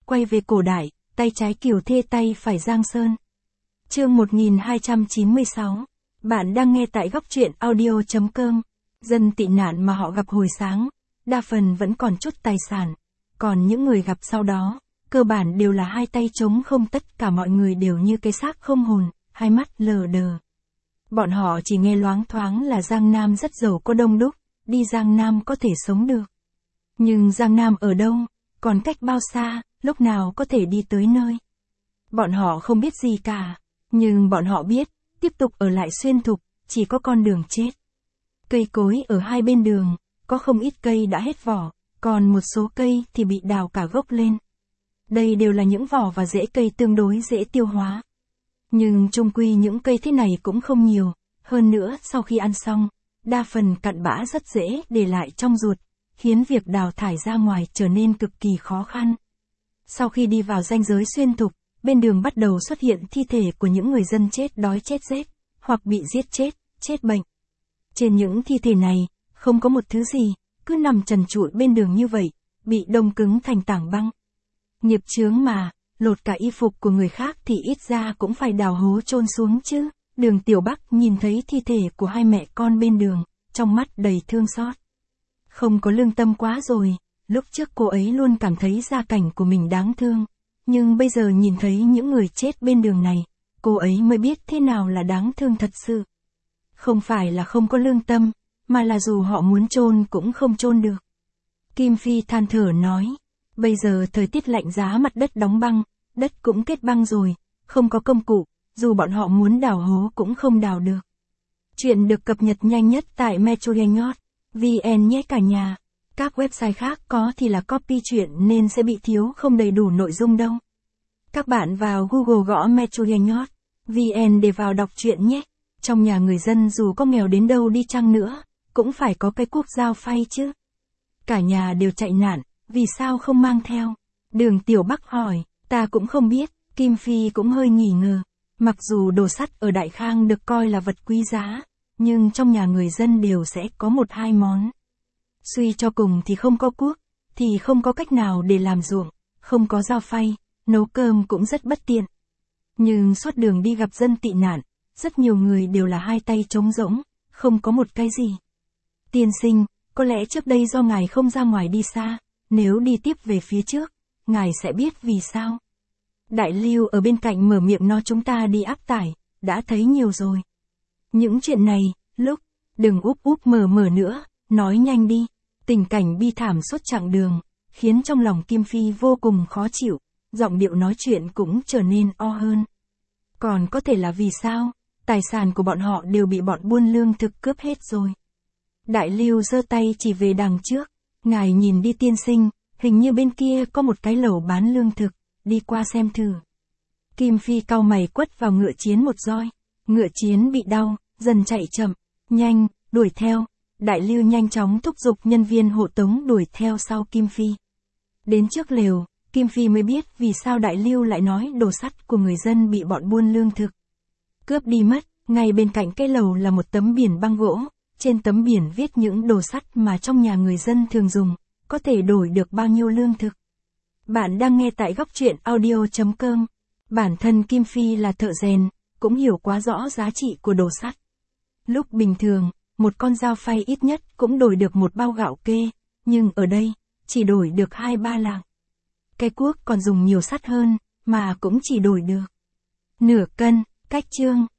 quay về cổ đại, tay trái Kiều Thê tay phải Giang Sơn. Chương 1296. Bạn đang nghe tại góc truyện audio.com. Dân tị nạn mà họ gặp hồi sáng, đa phần vẫn còn chút tài sản, còn những người gặp sau đó, cơ bản đều là hai tay trống không, tất cả mọi người đều như cái xác không hồn, hai mắt lờ đờ. Bọn họ chỉ nghe loáng thoáng là Giang Nam rất giàu có đông đúc, đi Giang Nam có thể sống được. Nhưng Giang Nam ở đâu, còn cách bao xa, lúc nào có thể đi tới nơi. Bọn họ không biết gì cả, nhưng bọn họ biết, tiếp tục ở lại Xuyên Thục, chỉ có con đường chết. Cây cối ở hai bên đường, có không ít cây đã hết vỏ, còn một số cây thì bị đào cả gốc lên. Đây đều là những vỏ và rễ cây tương đối dễ tiêu hóa. Nhưng chung quy những cây thế này cũng không nhiều, hơn nữa sau khi ăn xong, đa phần cặn bã rất dễ để lại trong ruột, khiến việc đào thải ra ngoài trở nên cực kỳ khó khăn. Sau khi đi vào ranh giới Xuyên Thục, bên đường bắt đầu xuất hiện thi thể của những người dân chết đói chết rét, hoặc bị giết chết, chết bệnh. Trên những thi thể này, không có một thứ gì, cứ nằm trần trụi bên đường như vậy, bị đông cứng thành tảng băng. Nghiệp chướng mà, lột cả y phục của người khác thì ít ra cũng phải đào hố chôn xuống chứ. Đường Tiểu Bắc nhìn thấy thi thể của hai mẹ con bên đường, trong mắt đầy thương xót. Không có lương tâm quá rồi, lúc trước cô ấy luôn cảm thấy gia cảnh của mình đáng thương, nhưng bây giờ nhìn thấy những người chết bên đường này, cô ấy mới biết thế nào là đáng thương thật sự. Không phải là không có lương tâm, mà là dù họ muốn chôn cũng không chôn được. Kim Phi than thở nói, bây giờ thời tiết lạnh giá, mặt đất đóng băng, đất cũng kết băng rồi, không có công cụ, dù bọn họ muốn đào hố cũng không đào được. Chuyện được cập nhật nhanh nhất tại metrogenhot.vn nhé cả nhà. Các website khác có thì là copy chuyện nên sẽ bị thiếu không đầy đủ nội dung đâu. Các bạn vào Google gõ metrogenhot.vn để vào đọc truyện nhé. Trong nhà người dân dù có nghèo đến đâu đi chăng nữa, cũng phải có cái cuốc dao phay chứ. Cả nhà đều chạy nạn, vì sao không mang theo? Đường Tiểu Bắc hỏi, ta cũng không biết. Kim Phi cũng hơi nghi ngờ. Mặc dù đồ sắt ở Đại Khang được coi là vật quý giá, nhưng trong nhà người dân đều sẽ có một hai món. Suy cho cùng thì không có cuốc, thì không có cách nào để làm ruộng, không có dao phay, nấu cơm cũng rất bất tiện. Nhưng suốt đường đi gặp dân tị nạn, rất nhiều người đều là hai tay trống rỗng, không có một cái gì. Tiên sinh, có lẽ trước đây do ngài không ra ngoài đi xa, nếu đi tiếp về phía trước, ngài sẽ biết vì sao. Đại Lưu ở bên cạnh mở miệng nói, chúng ta đi áp tải, đã thấy nhiều rồi. Những chuyện này, lúc, đừng úp úp mở nữa, nói nhanh đi. Tình cảnh bi thảm suốt chặng đường, khiến trong lòng Kim Phi vô cùng khó chịu, giọng điệu nói chuyện cũng trở nên o hơn. Còn có thể là vì sao, tài sản của bọn họ đều bị bọn buôn lương thực cướp hết rồi. Đại Lưu giơ tay chỉ về đằng trước, ngài nhìn đi tiên sinh, hình như bên kia có một cái lẩu bán lương thực, đi qua xem thử. Kim Phi cau mày quất vào ngựa chiến một roi, ngựa chiến bị đau, dần chạy chậm, nhanh, đuổi theo. Đại Lưu nhanh chóng thúc giục nhân viên hộ tống đuổi theo sau Kim Phi. Đến trước lều, Kim Phi mới biết vì sao Đại Lưu lại nói đồ sắt của người dân bị bọn buôn lương thực cướp đi mất. Ngay bên cạnh cái lầu là một tấm biển băng gỗ, trên tấm biển viết những đồ sắt mà trong nhà người dân thường dùng, có thể đổi được bao nhiêu lương thực. Bạn đang nghe tại góc truyện audio.com. Bản thân Kim Phi là thợ rèn, cũng hiểu quá rõ giá trị của đồ sắt. Lúc bình thường, một con dao phay ít nhất cũng đổi được một bao gạo kê, nhưng ở đây, chỉ đổi được 2-3 lạng. Cái cuốc còn dùng nhiều sắt hơn, mà cũng chỉ đổi được nửa cân. Cách chương